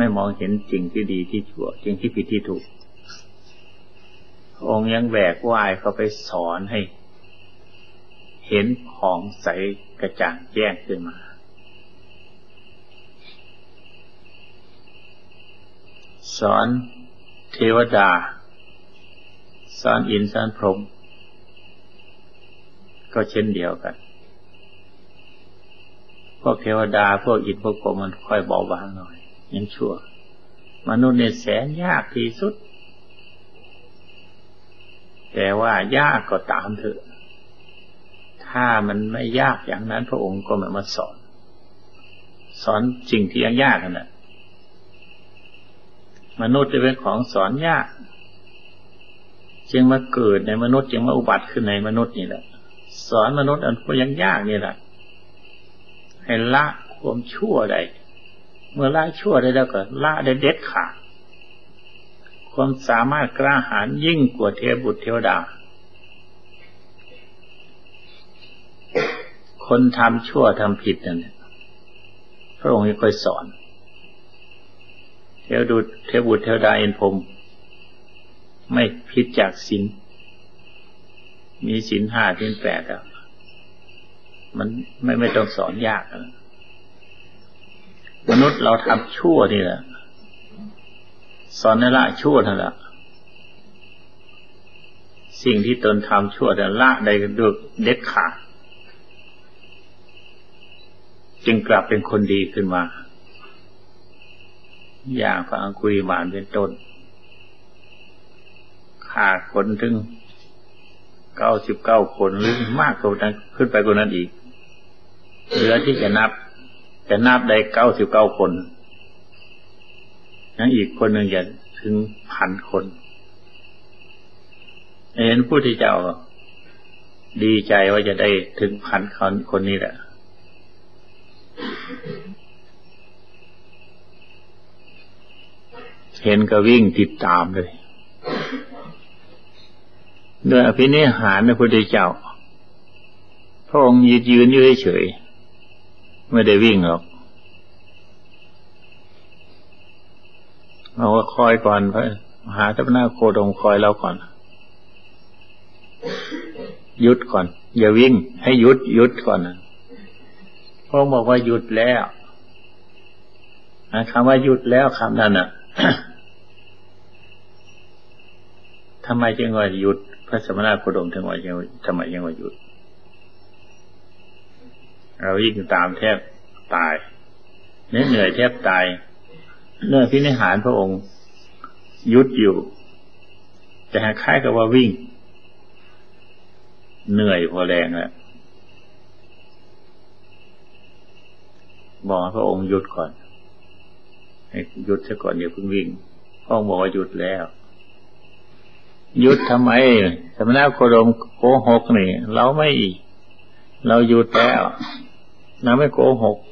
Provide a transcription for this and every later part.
ไม่มองเห็นสิ่งที่ดีที่ชั่วสิ่งที่ผิดที่ถูกพระองค์ยังแหวกว่ายเข้าไปสอนให้เห็นของใสกระจ่างแจ้งขึ้นมาสอนเทวดาสอนอินทร์สอนพรหมก็เช่นเดียวกันพวกเทวดาพวกอินทร์พวกพรหมมันค่อยเบาบางหน่อยยังชั่วมนุษย์เนี่ยแสนยากที่สุดแต่ว่ายากก็ตามเถอะถ้ามันไม่ยากอย่างนั้นพระองค์ก็ไม่มาสอนสิ่งที่ยังยากนั่นแหละมนุษย์จะเป็นของสอนยากจึงมาเกิดในมนุษย์จึงมาอุบัติขึ้นในมนุษย์นี่แหละสอนมนุษย์อันก็ยังยากนี่แหละให้ละความชั่วได้เมื่อละชั่วได้แล้วก็ละได้เด็ดขาดความสามารถกล้าหาญยิ่งกว่าเทพบุตรเทวดาคนทำชั่วทำผิดนั่นพระองค์ไม่ค่อยสอนเทพบุตรเทวดาอินทร์พรหมไม่ผิดจากศีลมีศีล 5 ศีล 8แล้วมันไม่ต้องสอนยากนะมนุษย์เราทำชั่วนี่แหละสอนให้ละชั่วนั่นแหละสิ่งที่ตนทำชั่วแต่ละได้ด้วยเด็ดขาดจึงกลับเป็นคนดีขึ้นมาอย่างพระอังคุลิมานเป็นต้นฆ่าคนถึง99 คนหรือมากกว่านั้นขึ้นไปกว่านั้นอีกเหลือที่จะนับได้99 คนยังอีกคนหนึ่งจะถึง1,000 คนเห็นผู้ที่เจ้าดีใจว่าจะได้ถึง1,000 คนนี้แหละเห็นก็วิ่งติดตามเลยด้วยอภินิหารพระพุทธเจ้าพระองค์ยืนอยู่เฉยๆไม่ได้วิ่งหรอกเอาว่าคอยก่อนพระมหาทัพนาโคดมคอยเราก่อนหยุดก่อนอย่าวิ่งให้หยุดก่อนพระองค์บอกว่าหยุดแล้วคำว่าหยุดแล้วคำนั้นน่ะ ทำไมจึงว่าหยุดพระสมณโคดมถึงว่าทำไมจึงว่าหยุดเราวิ่งตามแทบตายเหนื่อยแทบตายเนื่อพินิหารพระองค์หยุดอยู่แต่คล้ายกับว่าวิ่งเหนื่อยพอแรงแล้วบอกพระองค์หยุดก่อนให้หยุดซะก่อนอย่าเพิ่งวิ่งพระองค์บอกว่าหยุดแล้วหยุดทำไมสมณโคดมโกหกนี่เราหยุดแล้วเราไม่โกหก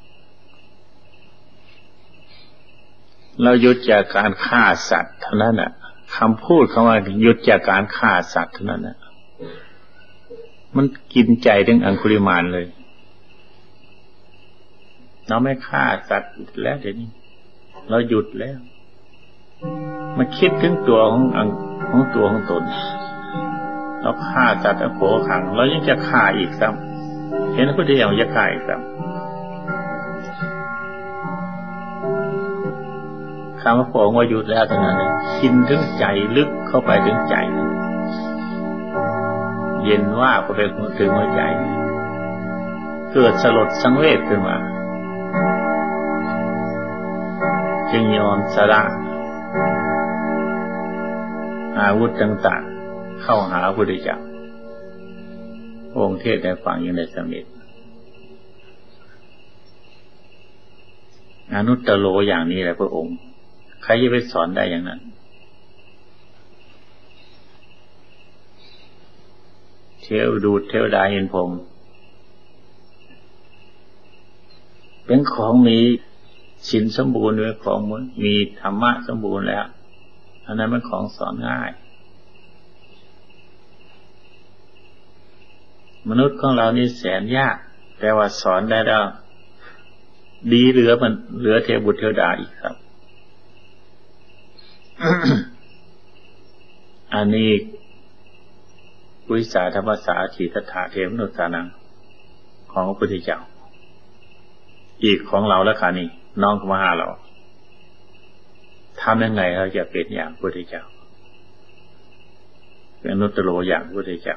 เราหยุดจากการฆ่าสัตว์เท่านั้นน่ะคำพูดคำว่าหยุดจากการฆ่าสัตว์เท่านั้นน่ะมันกินใจถึงอังคุลิมานเลยเราไม่ฆ่าสัตว์แล้วเดี๋ยวนี้เราหยุดแล้วมาคิดถึงตัวของตัวของตนเราฆ่าสัตว์โขขังเรายังจะฆ่าอีกซ้ำเห็นพระพุทธเจ้าจะฆ่าอีกซ้ำคำว่าพระองค์ว่าหยุดแล้วเท่านั้นกินถึงใจลึกเข้าไปถึงใจเย็นว่าพอไปถึงหัวใจเกิดสลดสังเวชขึ้นมาจึงยอมสละอาวุธต่างๆเข้าหาพระพุทธเจ้าองค์เทศน์ได้ฟังอย่างได้สำเร็จอนุตตโรอย่างนี้แหละพระองค์ใครจะไปสอนได้อย่างนั้นเทวดาเห็นผมเป็นของมีศีลสมบูรณ์ด้วยของมีธรรมะสมบูรณ์แล้วอันนั้นเป็นของสอนง่ายมนุษย์ของเรานี่แสนยากแต่ว่าสอนได้แล้วดีเหลือเทพบุตรเทวดาอีกครับอันนี้วิสาธรรมสาถีตถาเทวนุสานังของพระพุทธเจ้าอีกของเราแล้วค่ะนี่น้องมาหาเราทำยังไงเราจะเป็นอย่างพระพุทธเจ้าเป็นอนุตตรอย่างพระพุทธเจ้า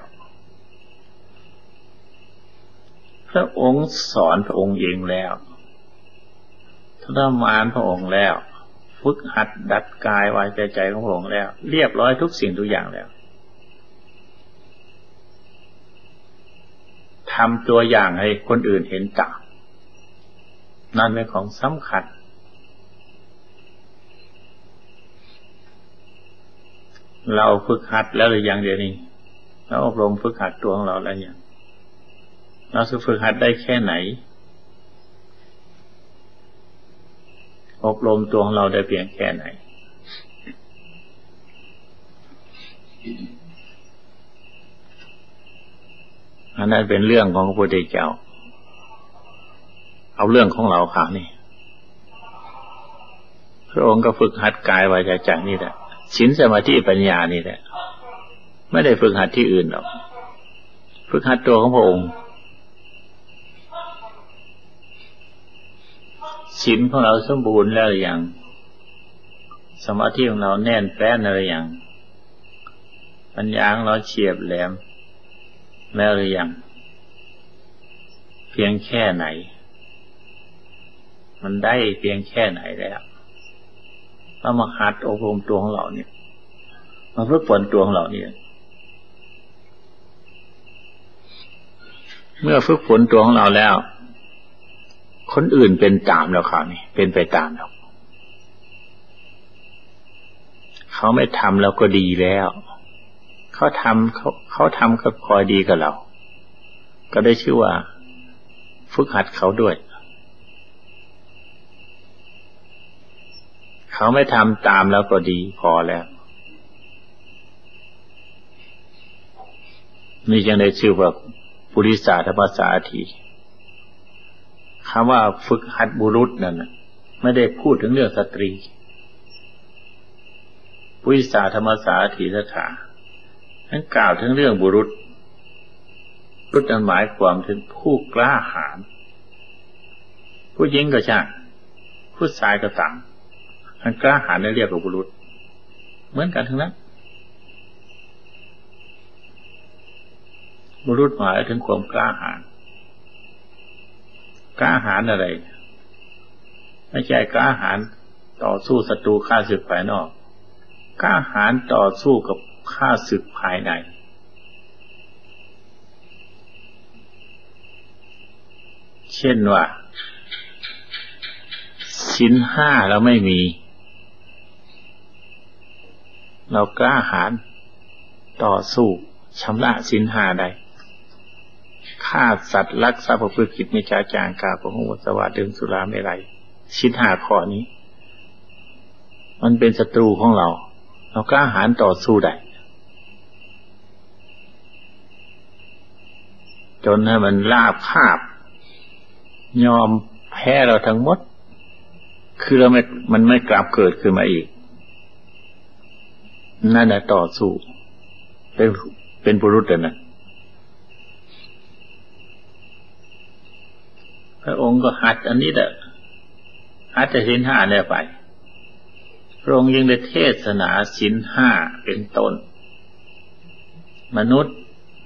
พระองค์สอนพระองค์เองแล้วทรมานพระองค์แล้วฝึกหัดดัดกายวาจาใจของพระองค์แล้วเรียบร้อยทุกสิ่งทุกอย่างแล้วทำตัวอย่างให้คนอื่นเห็นตามนั่นเป็นของสำคัญเราฝึกหัดแล้วหรือยังเดี๋ยวนี้เราอบรมฝึกหัดตัวของเราแล้วยังเราจะฝึกหัดได้แค่ไหนอบรมตัวของเราได้เพียงแค่ไหนอันนั้นเป็นเรื่องของพระพุทธเจ้าเอาเรื่องของเราค่ะนี่พระองค์ก็ฝึกหัดกายวาจาใจนี่แหละศีลสมาธิปัญญานี่แหละไม่ได้ฝึกหัดที่อื่นหรอกฝึกหัดตัวของพระองค์ศีลของเราสมบูรณ์แล้วหรือยังสมาธิของเราแน่นแฟ้นหรือยังปัญญาของเราเฉียบแหลมแล้วหรือยังเพียงแค่ไหนมันได้เพียงแค่ไหนแล้วเรามาหัดอบรมตัวของเราเนี่ยมาฝึกฝนตัวของเราเนี่ยเมื่อฝึกฝนตัวของเราแล้วคนอื่นเป็นตามแล้วเขานี่เป็นไปตามเราเขาไม่ทำเราก็ดีแล้วเขาทำก็พอดีกับเราก็ได้ชื่อว่าฝึกหัดเขาด้วยเขาไม่ทำตามแล้วก็ดีพอแล้วนี่จึงได้ชื่อว่าปุริสาธรรมสาถีคำว่าฝึกหัดบุรุษนั่นไม่ได้พูดถึงเรื่องสตรีปุริสาธรรมสาถีสถานั้นกล่าวถึงเรื่องบุรุษนั้นหมายความถึงผู้กล้าหาญผู้หญิงก็ช่างผู้ชายก็ต่างมันกล้าหาญเรียกว่าบุรุษเหมือนกันทั้งนั้นบุรุษหมายถึงความกล้าหาญกล้าหาญอะไรไม่ใช่กล้าหาญต่อสู้ศัตรูข้าศึกภายนอกกล้าหาญต่อสู้กับข้าศึกภายในเช่นว่าศีลห้าเราไม่มีเรากล้าหาญต่อสู้ชำระศีลห้าได้ฆ่าสัตว์ลักทรัพย์ประพฤติผิดมิจฉาจารกล่าวโกหกมุสาวาทดื่มสุราเมรัยศีลห้าข้อนี้มันเป็นศัตรูของเรากล้าหาญต่อสู้ได้จนให้มันราบคาบยอมแพ้เราทั้งหมดคือมันไม่กลับเกิดขึ้นมาอีกนั่นแหละต่อสู้เป็นบุรุษนะพระองค์ก็หัดอันนี้แหละหัดแต่ศีลห้าเนี่ยไปพระองค์ยังได้เทศนาศีลห้าเป็นต้นมนุษย์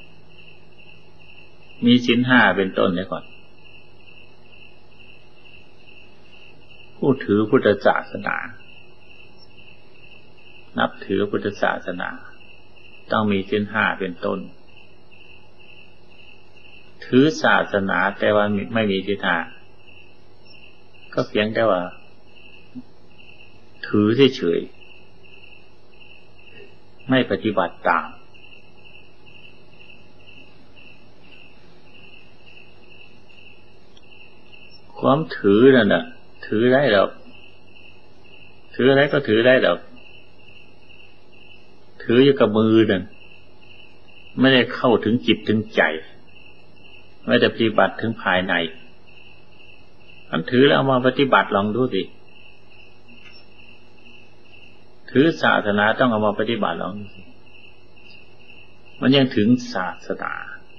มีศีลห้าเป็นต้นเนี่ยก่อนผู้ถือพุทธศาสนานับถือพุทธศาสนาต้องมีศีลห้าเป็นต้นถือศาสนาแต่ว่าไม่มีศีลห้าก็เพียงแต่ว่าถือเฉยๆไม่ปฏิบัติตามความถือนั่นน่ะถือได้หรอกถืออะไรก็ถือได้หรอกถืออยู่กับมือนั่นไม่ได้เข้าถึงจิตถึงใจไม่ได้ปฏิบัติถึงภายในอันถือแล้วเอามาปฏิบัติลองดูสิถือศาสนาต้องเอามาปฏิบัติลองดูสิมันยังถึงศาสนา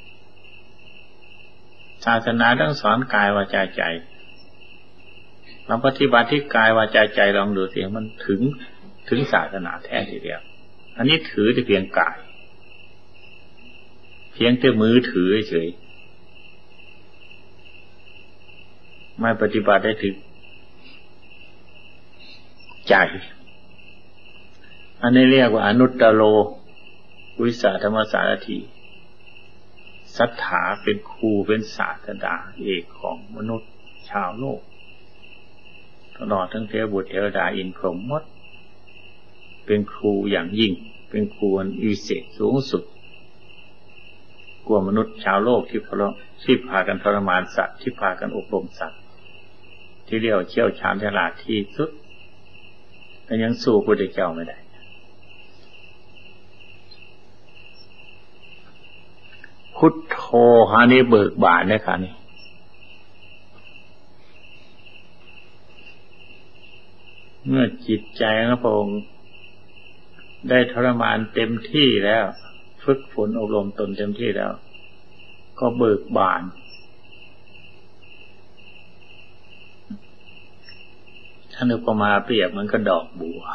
ศาสนาต้องสอนกายวาจาใจเราปฏิบัติที่กายวาจาใจลองดูสิมันถึงศาสนาแท้ทีเดียวอันนี้ถือแต่เพียงกายเพียงแต่มือถือเฉยไม่ปฏิบัติได้ถึงใจอันนี้เรียกว่าอนุตตโรวิสาธรรมสารถีศรัทธาเป็นครูเป็นศาสดาเอกของมนุษย์ชาวโลกตลอดทั้งเทวบุตรเทวดาอินทร์พรหมหมดเป็นครูอย่างยิ่งเป็นครูอันวิเศษสูงสุดกว่ามนุษย์ชาวโลกที่พากันทรมานสัตว์ที่พากันอบรมสัตว์ที่เรียกเชี่ยวชาญฉลาดที่สุดแต่ยังสู้พระพุทธเจ้าไม่ได้พุทโธหานี้เบิกบานนะคะนี่เมื่อจิตใจของพระองค์ได้ทรมานเต็มที่แล้วฝึกฝนอบรมตนเต็มที่แล้วก็เบิกบานท่านอุปมาเปรียบมันก็ดอกบัว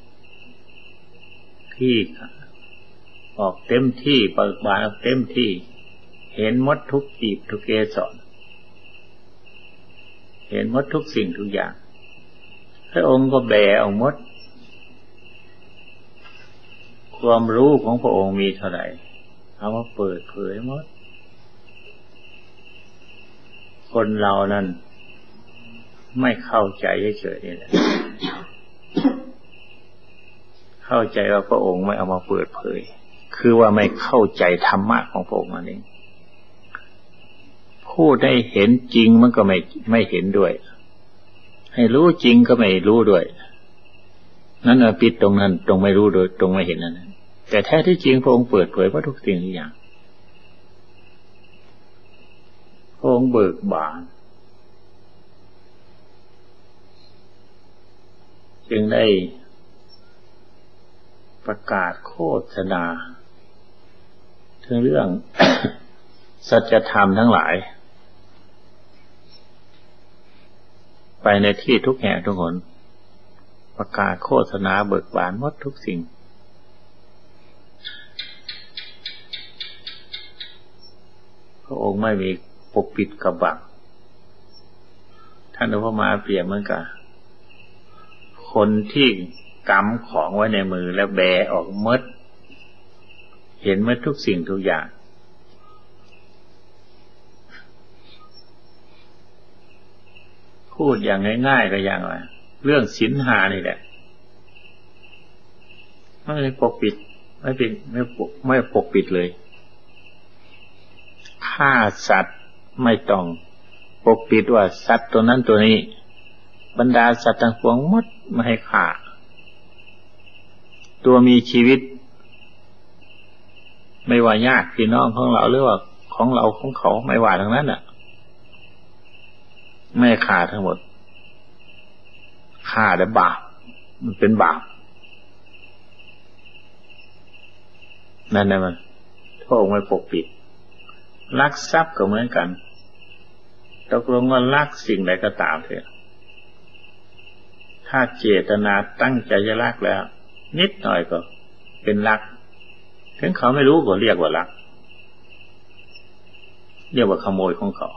ที่ออกเต็มที่เบิกบานออกเต็มที่เห็นหมดทุกกีบทุกเกสรเห็นหมดทุกสิ่งทุกอย่างพระองค์ก็แบกออกหมดความรู้ของพระองค์มีเท่าไหร่เอามาเปิดเผยหมดคนเรานั้นไม่เข้าใจเฉยๆนี่แหละเข้าใจว่าพระองค์ไม่เอามาเปิดเผยคือว่าไม่เข้าใจธรรมะของพระองค์นั่นเองพูดได้เห็นจริงมันก็ไม่เห็นด้วยให้รู้จริงก็ไม่รู้ด้วยนั่นปิดตรงนั้นตรงไม่รู้โดยตรงไม่เห็นนั่นแต่แท้ที่จริงพระองค์เปิดเผยว่าทุกสิ่งทุกอย่างพระองค์เบิกบานจึงได้ประกาศโฆษณาถึงเรื่อง สัจธรรมทั้งหลายไปในที่ทุกแห่งทุกหนประกาศโฆษณาเบิกบานหมดทุกสิ่งพระองค์ไม่มีปกปิดกบังท่านอุปมาเปรียบเหมือนกับคนที่กำของไว้ในมือแล้วแบออกหมดเห็นหมดทุกสิ่งทุกอย่างพูดอย่างง่ายๆก็อย่างว่าเรื่องศีลห้านี่แหละไม่ปกปิดไม่ปกปิดเลยฆ่าสัตว์ไม่ต้องปกปิดว่าสัตว์ตัวนั้นตัวนี้บรรดาสัตว์ทั้งปวงหมดไม่ให้ฆ่าตัวมีชีวิตไม่ว่าญาติพี่น้องของเราหรือว่าของเราของเขาไม่ว่าทั้งนั้นน่ะไม่ฆ่าทั้งหมดฆ่าแต่บาปมันเป็นบาปนั่นน่ะมันพระองค์ไม่ปกปิดลักทรัพย์ก็เหมือนกันตกลงว่าลักสิ่งใดก็ตามเถอะถ้าเจตนาตั้งใจจะลักแล้วนิดหน่อยก็เป็นลักถึงเขาไม่รู้ก็เรียกว่าลักเรียกว่าขโมยของเขา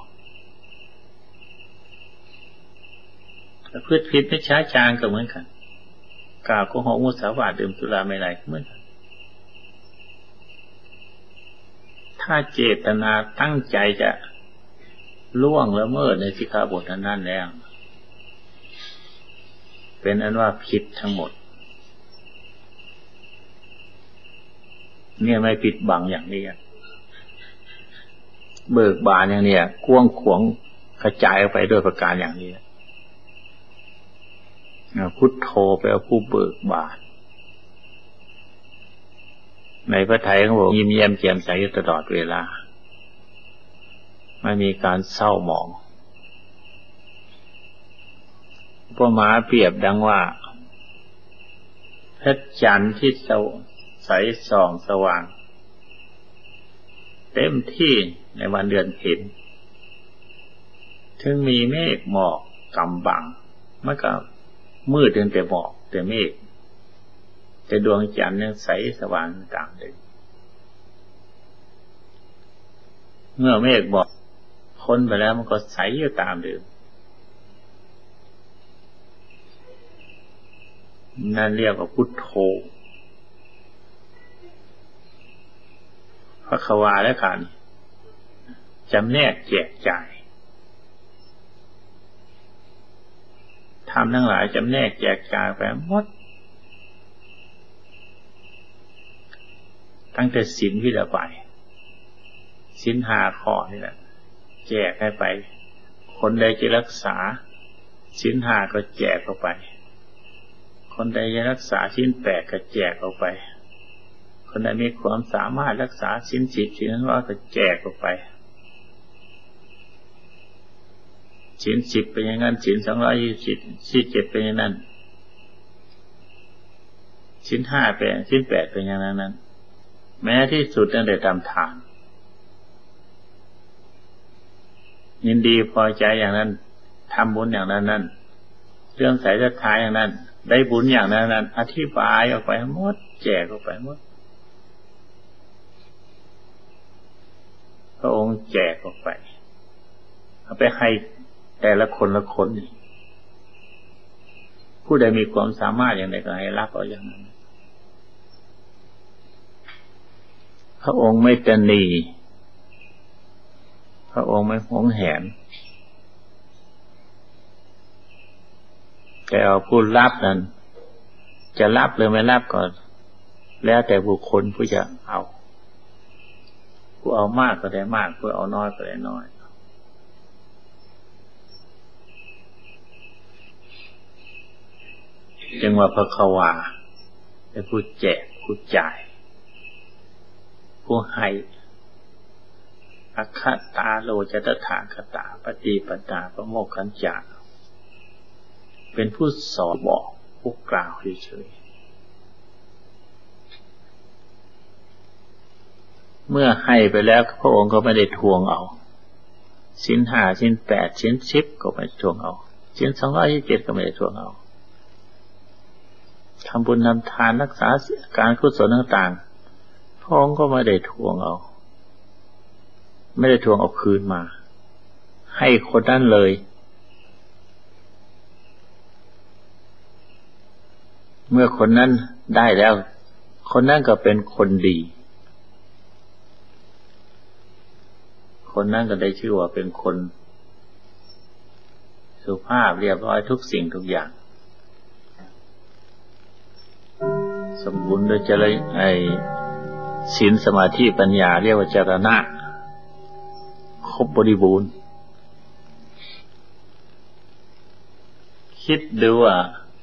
พืชพิษไม่ช้าจางก็เหมือนกันกล่าวโกหกมุสาวาทดื่มสุราไม่ไรเหมือนกันถ้าเจตนาตั้งใจจะล่วงละเมิดในสิกขาบทนั้นแล้วเป็นอันว่าผิดทั้งหมดเนี่ยไม่ปิดบังอย่างนี้เบิกบานอย่างนี้กว้างขวางกระจายออกไปด้วยประการอย่างนี้พุทโธแปลว่าผู้เบิกบานในพระทัยของผมยิ้มแย้มแจ่มใสตลอดเวลาไม่มีการเศร้าหมองอุปมาเปรียบดังว่าพพระจันทร์ที่ใสส่องสว่างเต็มที่ในวันเดือนเพ็ญถึงมีเมฆหมอกกำบังมันก็มืดแต่หมอกแต่เมฆแต่ดวงจันทร์ยังใสสว่างตามเดิมเมื่อเมฆหมอกพ้นไปแล้วมันก็ใสอยู่ตามเดิมนั่นเรียกว่าพุทโธภควาและขันธ์จำแนกแจกจ่ายธรรมทั้งหลายจำแนกแจกจ่ายไปหมดตั้งแต่ศีลวิริยะไปศีล5 ข้อนี่แหละแจกให้ไปคนใดจะรักษาศีล5ก็แจกออกไปคนใดจะรักษาศีล8ก็แจกออกไปคนใดมีความสามารถรักษาศีล10ศีล100ก็แจกออกไปศีล10เป็นอย่างนั้นศีล220ศีล7เป็นอย่างนั้นศีล5เป็นศีล8เป็นอย่างนั้นแม้ที่สุดนั่นได้ทำทานยินดีพอใจอย่างนั้นทำบุญอย่างนั้นเรื่องสายศรัทธาอย่างนั้นได้บุญอย่างนั้นอธิบายออกไปหมดแจกออกไปหมดพระองค์แจกออกไปเอาไปให้แต่ละคนละคนผู้ใดมีความสามารถอย่างใดก็ให้รับเอาอย่างนั้นพระองค์ไม่ตนีพระองค์ไม่หวงแหนแต่เอาผู้รับนั้นจะรับหรือไม่รับก็แล้วแต่บุคคลผู้จะเอาผู้เอามากก็ได้มากผู้เอาน้อยก็ได้น้อยจึงว่าภควาเป็นผู้แจกผู้จ่ายผู้ให้อัคคตาโลจตถาคตาปฏิปตาพระโมคคัญจาเป็นผู้สอนบอกผู้กล่าวเฉยๆเมื่อให้ไปแล้วพระองค์ก็ไม่ได้ทวงเอาศีล5ศีล8ศีล10ก็ไม่ได้ทวงเอาศีล227ก็ไม่ได้ทวงเอาทำบุญทำทานรักษาการกุศลต่างๆพระองค์ก็ไม่ได้ทวงเอาไม่ได้ทวงเอาคืนมาให้คนนั้นเลยเมื่อคนนั้นได้แล้วคนนั้นก็เป็นคนดีคนนั้นก็ได้ชื่อว่าเป็นคนสุภาพเรียบร้อยทุกสิ่งทุกอย่างสมบูรณ์โดยเจริญศีลสมาธิปัญญาเรียกว่าจรณะครบบริบูรณ์คิดดูว่า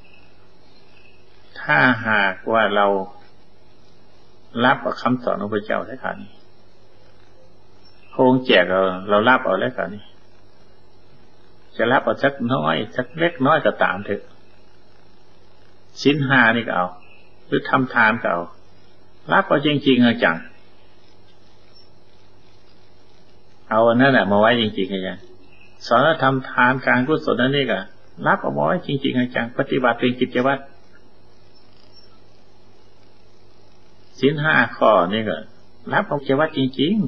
ถ้าหากว่าเรารับเอาคำสอนของพระเจ้าแล้วกันพระองค์แจกเรารับเอาแล้วกันจะรับเอาสักน้อยสักเล็กน้อยก็ตามเถอะศีล5นี่ก็เอาหรือทำทานก็เอารับเอาจริงๆจังเอาอันนั้นมาไว้จริงๆจังสอนทำทานการกุศลนั่นนี่ก็รับเอาไว้จริงๆจังปฏิบัติเป็นกิจวัตรศีล5 ข้อนี่ก็รับเอากิจวัตรจริง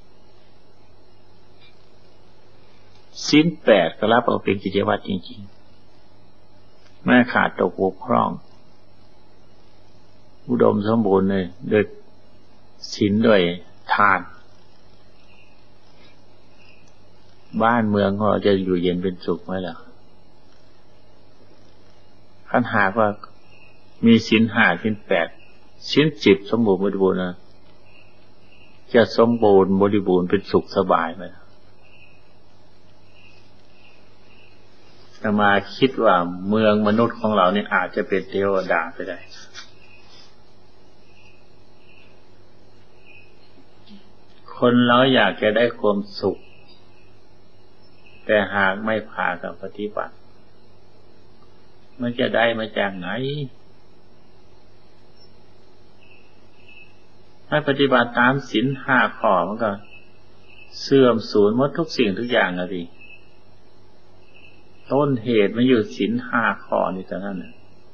ๆศีล8ก็รับเอาเป็นกิจวัตรจริงๆไม่ขาดตกบกพร่องอุดมสมบูรณ์เลยด้วยศีลด้วยทานบ้านเมืองของเราจะอยู่เย็นเป็นสุขไหมล่ะคันหากว่ามีศีล5ศีล8ศีล10สมบูรณ์บริบูรณ์นะจะสมบูรณ์บริบูรณ์เป็นสุขสบายไหมแต่มาคิดว่าเมืองมนุษย์ของเราเนี่ยอาจจะเป็นเทวดาไปได้คนเราอยากจะได้ความสุขแต่หากไม่พากันปฏิบัติมันจะได้มาจากไหนไม่ปฏิบัติตามศีลห้าข้อมันก็เสื่อมสูญหมดทุกสิ่งทุกอย่างนะดิต้นเหตุมันอยู่ศีลห้าข้อนี่เท่านั้นนะ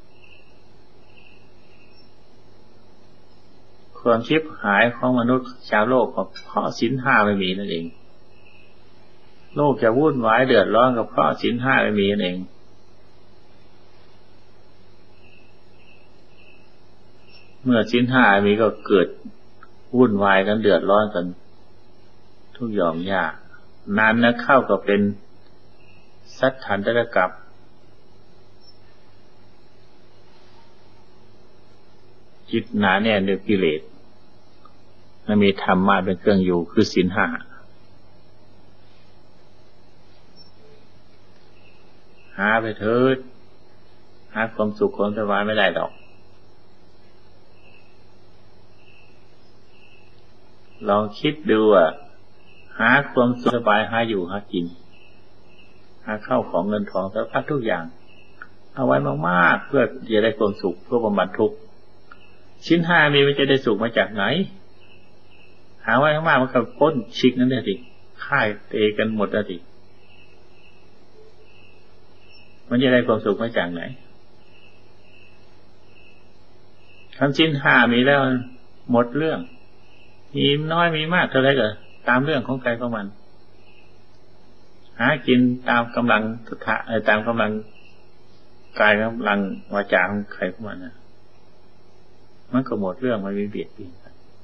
ความชิบหายของมนุษย์ชาวโลกก็เพราะศีลห้าไม่มีนั่นเองโลกจะวุ่นวายเดือดร้อนก็เพราะศีลห้าไม่มีนั่นเองเมื่อศีลห้ามีก็เกิดวุ่นวายกันเดือดร้อนกันทุกหย่อมยากนานนะเข้าก็เป็นสัตถันตรกับจิตหนาแน่นด้วยกิเลสมันมีธรรมะเป็นเครื่องอยู่คือศีลห้าหาไปเถิดหาความสุขความสบายไม่ได้หรอกลองคิดดูหาความสุขสบายหาอยู่หากินหาเข้าของเงินทองสารพัดทุกอย่างเอาไว้มากๆเพื่อจะได้ความสุขเพื่อบำบัดทุกข์ชิ้นห้ามีมันจะได้สุขมาจากไหนหาไว้มากๆมันก็พ้นชิกนั่นแหละสิค่ายเตะกันหมดแล้วสิมันจะได้ความสุขมาจากไหนคำชิ้นห้ามีแล้วหมดเรื่องมีน้อยมีมากเท่าไรก็ตามเรื่องของใครของมันหากินตามกำลังตามกำลังกายกำลังวาจาของใครของมันนะมันก็หมดเรื่องมันมีเบียดเบียน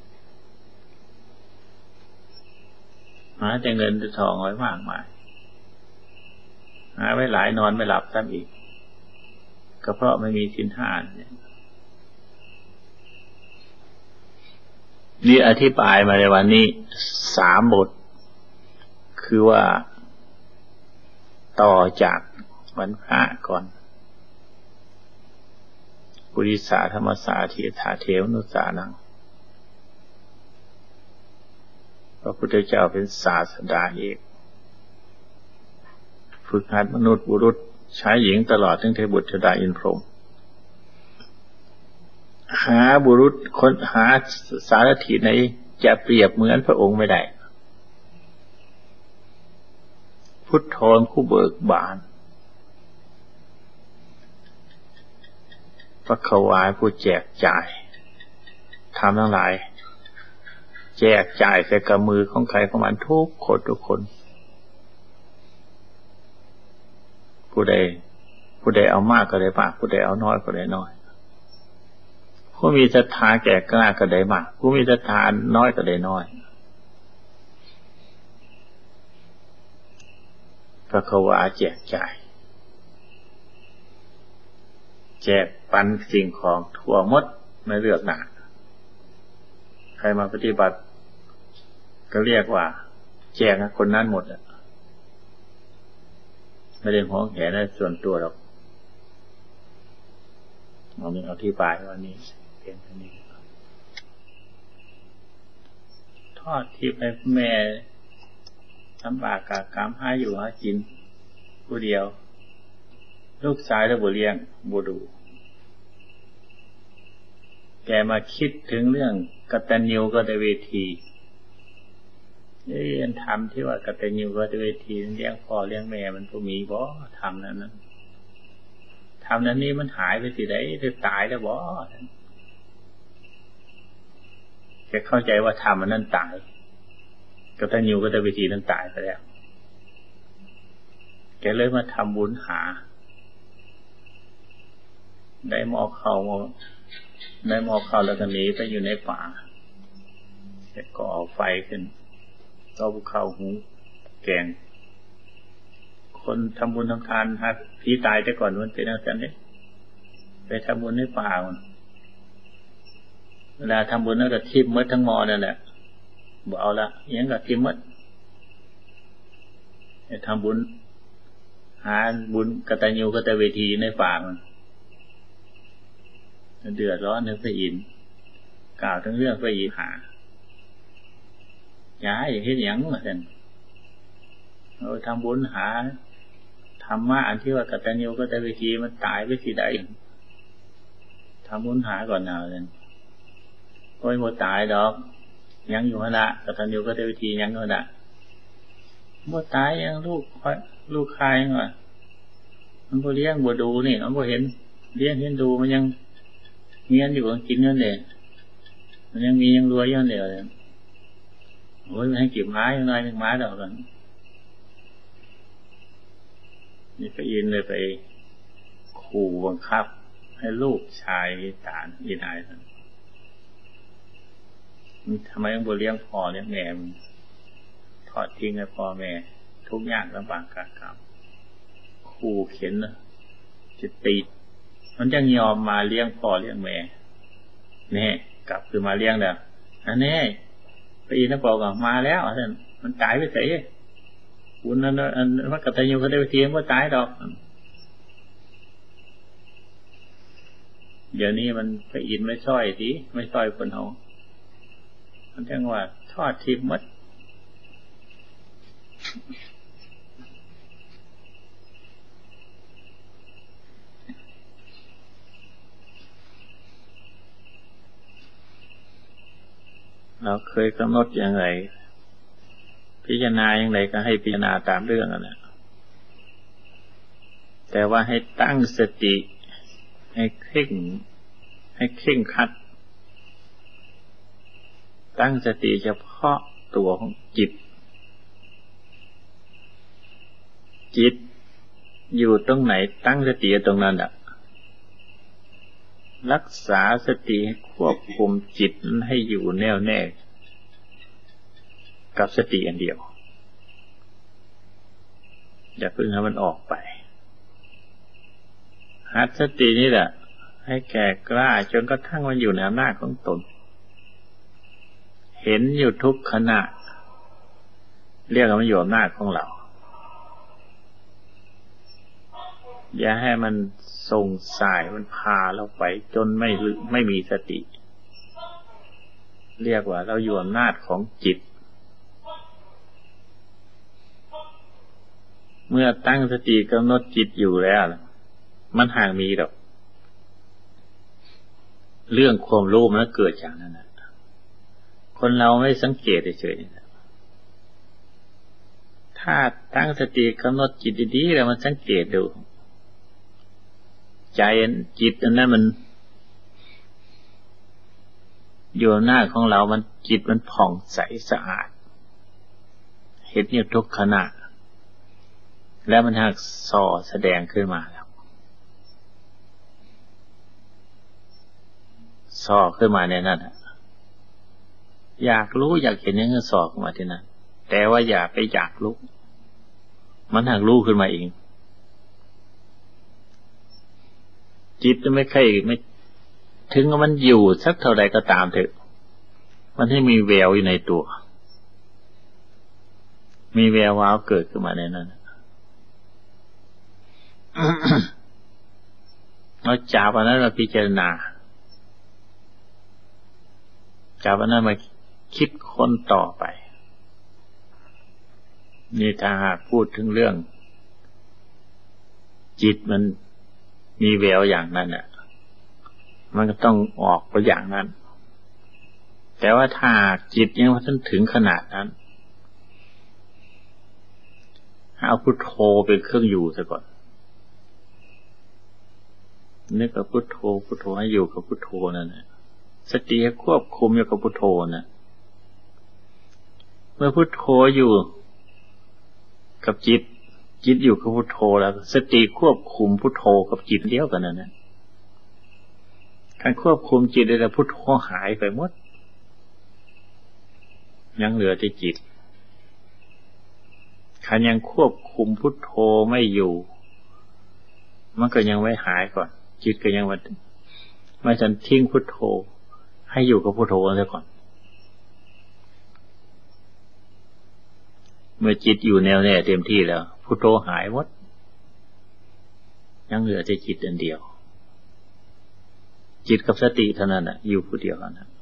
หาแต่เงินแต่ทองไว้มากมายหาไว้หลายนอนไม่หลับซ้ำอีกก็เพราะไม่มีศีลห้าเนี่ยนี่อธิบายมาในวันนี้3 บทคือว่าต่อจากวันพระก่อนปุริสาธรรมสาธิธาเทวนุสานังพระพุทธเจ้าเป็นศาสดาเอกฝึกหัดมนุษย์บุรุษชายหญิงตลอดทั้งเทพบุตรเทวดาอินทร์พรหมหาบุรุษคนหาสารถีไหนจะเปรียบเหมือนพระองค์ไม่ได้พุทโธผู้เบิกบานพระขวายผู้แจกจ่ายทำทั้งหลายแจกจ่ายใส่กับมือของใครของมันทุกคนผู้ใดเอามากก็ได้มากผู้ใดเอาน้อยก็ได้น้อยผู้มีศรัทธาแก่กล้าก็ได้มากผู้มีศรัทธาน้อยก็ได้น้อยพระขวาแจกจ่ายแจกปันสิ่งของทั่วหมดไม่เลือกหนาใครมาปฏิบัติก็เรียกว่าแจกคนนั้นหมดไม่ได้หวงแหนส่วนตัวหรอกเรามีอธิบายวันนี้เพียงเท่านี้ทอดทิพย์ให้แม่ลำบากกากรรมหาอยู่หากินผู้เดียวลูกชายแล้วบ่เลี้ยงบ่ดูแกมาคิดถึงเรื่องกตัญญูกตเวทีเรียนทำที่ว่ากตัญญูกตเวทีเลี้ยงพ่อเลี้ยงแม่มันก็มีบ่ทำนั้นทำนั้นนี่มันหายไปสิได้จะตายแล้วบ่แกเข้าใจว่าทำมันนั่นตายกตัญญูกตเวทีนั้นตายไปแล้วแกเลยมาทำบุญหาได้หม้อข้าวแล้วก็หนีไปอยู่ในป่าแต่ก็เอาไฟขึ้นก็ภูเขาหูแกงคนทำบุญทำทานฮะผีตายแต่ก่อนมันเป็นอะไรเนี่ยไปทำบุญในป่าเวลาทำบุญนั่นก็ทิพย์มัดทั้งมอนั่นแหละบอกเอาละยังก็ทิพย์มัดทำบุญหาบุญกตัญญูกตเวทีในป่ามันเดือดร้อนนึกไปอินกล่าวทั้งเรื่องไปอินหาย้ายอย่างที่ยังเหมือนกันทำบุญหาธรรมะอันที่ว่ากตัญญูกตเวทีมันตายไปสิได้ทำบุญหาก่อนเอาเลยโอ้ยหมดตายดอกยังอยู่นะกตัญญูกตเวทียังอยู่นะหมดตายยังลูกคายยังวะมันบ่เลี้ยงบ่ดูนี่มันบ่เห็นเลี้ยงเห็นดูมันยังเงี้ยอยู่กินเงินเด็มันยังมียังรวยยังเดียวเลยโอ้ยมันให้เก็บไม้ยังไงยังไม้ดอกกันนี่ไปอินเลยไปขู่บังคับให้ลูกชายตาอินหายทำไมต้องบ่เลี้ยงพ่อเลี้ยงแม่ทอดทิ้งให้พ่อแม่ทุกอย่างลำบากกากรรมขู่เข็นนะจะตีมันยังยอมมาเลี้ยงพ่อเลี้ยงแม่เนี่ยกลับคือมาเลี้ยงเด้ออันนี้ไปอินนะบอกว่ามาแล้วท่านมันตายไปเสียคุณนั่นอันว่ากตัญญูกตเวทีมันตายดอกเดี๋ยวนี้มันไปอินไม่ช่อยทีไม่ช่อยคนเขามันจังว่าทอดทิพย์มัดเราเคยกำหนดอย่างไรพิจารณาอย่างไรก็ให้พิจารณาตามเรื่องนั่นแหละแต่ว่าให้ตั้งสติให้เคร่งครัดตั้งสติเฉพาะตัวของจิตอยู่ตรงไหนตั้งสติตรงนั้นอ่ะรักษาสติให้ควบคุมจิตนั้นให้อยู่แน่วแน่กับสติอันเดียวอย่าเพิ่งให้มันออกไปหัดสตินี่แหละให้แก่กล้าจนกระทั่งมันอยู่ในอำนาจของตนเห็นอยู่ทุกขณะเรียกว่ามันอยู่อำนาจของเราอย่าให้มันส่งสายมันพาเราไปจนไม่มีสติเรียกว่าเราอยู่อำนาจของจิตเมื่อตั้งสติกำหนดจิตอยู่แล้วมันห่างมีหรอกเรื่องความรู้มันเกิดจากนั้นนะคนเราไม่สังเกตเฉยๆถ้าตั้งสติกำหนดจิตดีๆแล้วมันสังเกตดูใจจิตอันนั้นมันอยู่หน้าของเรามันจิตมันผ่องใสสะอาดเห็นอยู่ทุกขณะแล้วมันหักส่อแสดงขึ้นมาแล้วส่อขึ้นมาในนั้นอยากรู้อยากเห็นยังไงส่อขึ้นมาที่นั้นแต่ว่าอย่าไปอยากรู้มันหักรู้ขึ้นมาเองจิตไม่เคยไม่ถึงมันอยู่สักเท่าใดก็ตามเถอะมันให้มีแววอยู่ในตัวมีแวววาวเกิดขึ้นมาในนั้นเราจับอันนั้นมาพิจารณาจับอันนั้นมาคิดค้นต่อไปนี่ถ้าหากพูดถึงเรื่องจิตมันมีแววอย่างนั้นน่ะมันก็ต้องออกไปอย่างนั้นแต่ว่าถ้าจิตยังไม่ถึงขนาดนั้นเอาพุทโธเป็นเครื่องอยู่ซะก่อนนึกกับพุทโธพุทโธให้อยู่กับพุทโธนั่นแหละสติควบคุมอยู่กับพุทโธนะเมื่อพุทโธอยู่กับจิตอยู่กับพุทโธแล้วสติควบคุมพุทโธกับจิตเดียวกันนั่นนะการควบคุมจิตได้พุทโธหายไปหมดยังเหลือแต่จิตคันยังควบคุมพุทโธไม่อยู่มันก็ยังไม่หายก่อนจิตก็ยังไม่ทันทิ้งพุทโธให้อยู่กับพุทโธซะก่อนเมื่อจิตอยู่แน่วแน่เต็มที่แล้วพุทโธหายหมดยังเหลือแต่จิตอันเดียวจิตกับสติเท่านั้นอยู่ผู้เดียวนะ